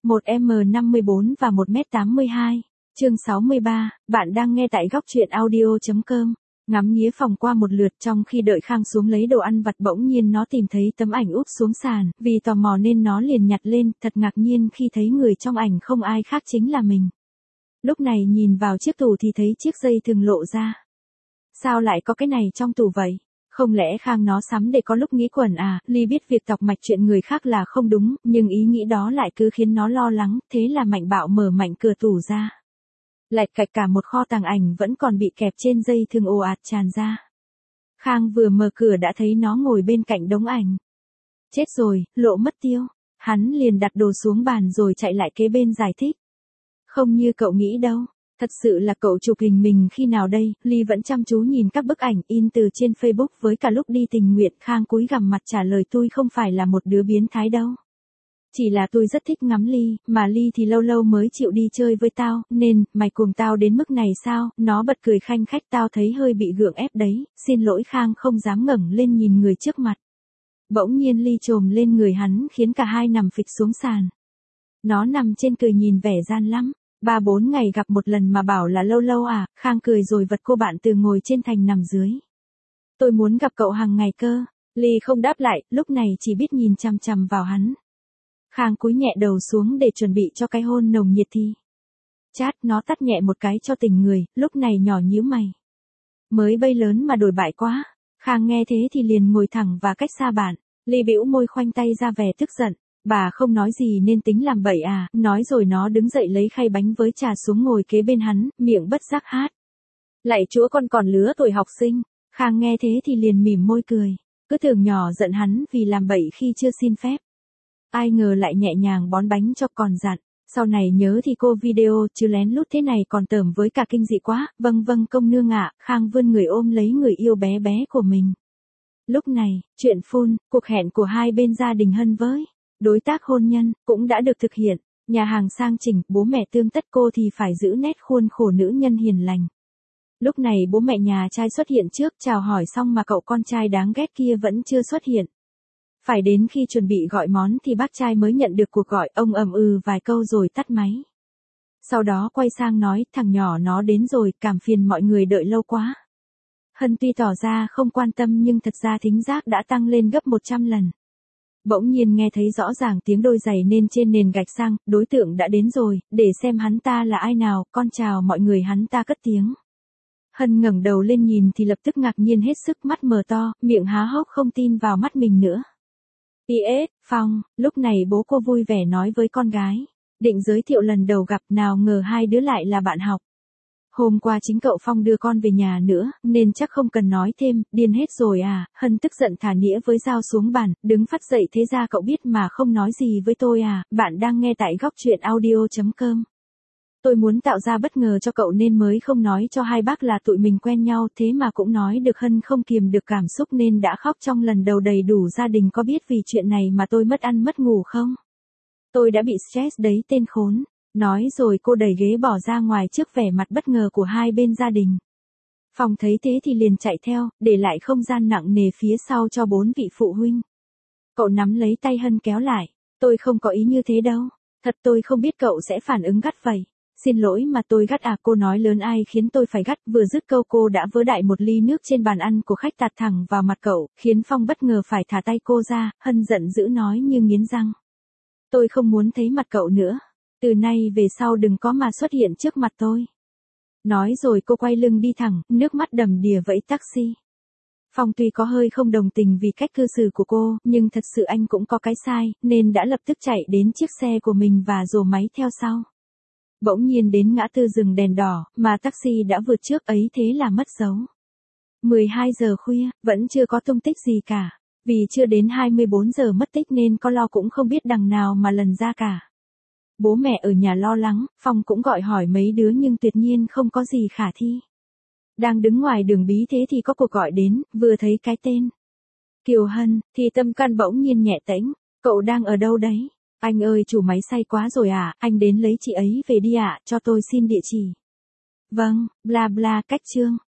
1m54 và 1m82. Chương 63, bạn đang nghe tại góc truyện audio.com. Ngắm nghía phòng qua một lượt trong khi đợi Khang xuống lấy đồ ăn vặt, bỗng nhiên nó tìm thấy tấm ảnh úp xuống sàn, vì tò mò nên nó liền nhặt lên, thật ngạc nhiên khi thấy người trong ảnh không ai khác chính là mình. Lúc này nhìn vào chiếc tủ thì thấy chiếc dây thừng lộ ra. Sao lại có cái này trong tủ vậy? Không lẽ Khang nó sắm để có lúc nghĩ quẩn à? Ly biết việc tọc mạch chuyện người khác là không đúng, nhưng ý nghĩ đó lại cứ khiến nó lo lắng, thế là mạnh bạo mở mạnh cửa tủ ra. Lạch cạch cả một kho tàng ảnh vẫn còn bị kẹp trên dây thừng ồ ạt tràn ra. Khang vừa mở cửa đã thấy nó ngồi bên cạnh đống ảnh. Chết rồi, lộ mất tiêu. Hắn liền đặt đồ xuống bàn rồi chạy lại kế bên giải thích. Không như cậu nghĩ đâu. Thật sự là cậu chụp hình mình khi nào đây? Ly vẫn chăm chú nhìn các bức ảnh in từ trên Facebook với cả lúc đi tình nguyện. Khang cúi gằm mặt trả lời, tôi không phải là một đứa biến thái đâu. Chỉ là tôi rất thích ngắm Ly, mà Ly thì lâu lâu mới chịu đi chơi với tao, nên, mày cùng tao đến mức này sao? Nó bật cười khanh khách, tao thấy hơi bị gượng ép đấy, xin lỗi. Khang không dám ngẩng lên nhìn người trước mặt. Bỗng nhiên Ly chồm lên người hắn khiến cả hai nằm phịch xuống sàn. Nó nằm trên cười nhìn vẻ gian lắm. 3-4 ngày gặp một lần mà bảo là lâu lâu à? Khang cười rồi vật cô bạn từ ngồi trên thành nằm dưới. Tôi muốn gặp cậu hàng ngày cơ. Ly không đáp lại, lúc này chỉ biết nhìn chằm chằm vào hắn. Khang cúi nhẹ đầu xuống để chuẩn bị cho cái hôn nồng nhiệt thì. Chát, nó tắt nhẹ một cái cho tỉnh người, lúc này nhỏ nhíu mày. Mới bay lớn mà đổi bại quá. Khang nghe thế thì liền ngồi thẳng và cách xa bạn. Ly bĩu môi khoanh tay ra vẻ tức giận. Bà không nói gì nên tính làm bậy à? Nói rồi nó đứng dậy lấy khay bánh với trà xuống ngồi kế bên hắn, miệng bất giác hát. Lạy Chúa, con còn lứa tuổi học sinh. Khang nghe thế thì liền mỉm môi cười. Cứ tưởng nhỏ giận hắn vì làm bậy khi chưa xin phép. Ai ngờ lại nhẹ nhàng bón bánh cho, còn dặn. Sau này nhớ thì cô video chứ lén lút thế này còn tởm với cả kinh dị quá. Vâng vâng công nương ạ. Khang vươn người ôm lấy người yêu bé bé của mình. Lúc này, chuyện phun, cuộc hẹn của hai bên gia đình Hân với đối tác hôn nhân cũng đã được thực hiện. Nhà hàng sang chỉnh, bố mẹ tươm tất, cô thì phải giữ nét khuôn khổ nữ nhân hiền lành. Lúc này bố mẹ nhà trai xuất hiện trước, chào hỏi xong mà cậu con trai đáng ghét kia vẫn chưa xuất hiện. Phải đến khi chuẩn bị gọi món thì bác trai mới nhận được cuộc gọi, ông vài câu rồi tắt máy. Sau đó quay sang nói, thằng nhỏ nó đến rồi, cảm phiền mọi người đợi lâu quá. Hân tuy tỏ ra không quan tâm nhưng thật ra thính giác đã tăng lên gấp 100 lần. Bỗng nhiên nghe thấy rõ ràng tiếng đôi giày nên trên nền gạch sang, đối tượng đã đến rồi, để xem hắn ta là ai nào, con chào mọi người, hắn ta cất tiếng. Hân ngẩng đầu lên nhìn thì lập tức ngạc nhiên hết sức, mắt mở to, miệng há hốc không tin vào mắt mình nữa. Phong, lúc này bố cô vui vẻ nói với con gái. Định giới thiệu lần đầu gặp, nào ngờ hai đứa lại là bạn học. Hôm qua chính cậu Phong đưa con về nhà nữa, nên chắc không cần nói thêm, điên hết rồi à? Hân tức giận thả nĩa với dao xuống bàn, đứng phắt dậy, thế ra cậu biết mà không nói gì với tôi à? Bạn đang nghe tại góc truyện audio.com. Tôi muốn tạo ra bất ngờ cho cậu nên mới không nói cho hai bác là tụi mình quen nhau, thế mà cũng nói được. Hân không kiềm được cảm xúc nên đã khóc trong lần đầu đầy đủ. Gia đình có biết vì chuyện này mà tôi mất ăn mất ngủ không? Tôi đã bị stress đấy tên khốn. Nói rồi cô đẩy ghế bỏ ra ngoài trước vẻ mặt bất ngờ của hai bên gia đình. Phong thấy thế thì liền chạy theo, để lại không gian nặng nề phía sau cho 4 vị phụ huynh. Cậu nắm lấy tay Hân kéo lại. Tôi không có ý như thế đâu. Thật tôi không biết cậu sẽ phản ứng gắt vậy. Xin lỗi mà tôi gắt à? Cô nói lớn ai khiến tôi phải gắt? Vừa dứt câu cô đã vớ đại một ly nước trên bàn ăn của khách tạt thẳng vào mặt cậu, khiến Phong bất ngờ phải thả tay cô ra. Hân giận dữ nói như nghiến răng. Tôi không muốn thấy mặt cậu nữa. Từ nay về sau đừng có mà xuất hiện trước mặt tôi. Nói rồi cô quay lưng đi thẳng, nước mắt đầm đìa vẫy taxi. Phong tuy có hơi không đồng tình vì cách cư xử của cô, nhưng thật sự anh cũng có cái sai, nên đã lập tức chạy đến chiếc xe của mình và rồ máy theo sau. Bỗng nhiên đến ngã tư dừng đèn đỏ, mà taxi đã vượt trước ấy, thế là mất dấu. 12 giờ khuya, vẫn chưa có tung tích gì cả. Vì chưa đến 24 giờ mất tích nên có lo cũng không biết đằng nào mà lần ra cả. Bố mẹ ở nhà lo lắng, Phong cũng gọi hỏi mấy đứa nhưng tuyệt nhiên không có gì khả thi. Đang đứng ngoài đường bí thế thì có cuộc gọi đến, vừa thấy cái tên Kiều Hân, thì tâm can bỗng nhiên nhẹ tễnh. Cậu đang ở đâu đấy? Anh ơi, chủ máy say quá rồi à? Anh đến lấy chị ấy về đi ạ, cho tôi xin địa chỉ. Vâng, bla bla, cách chương.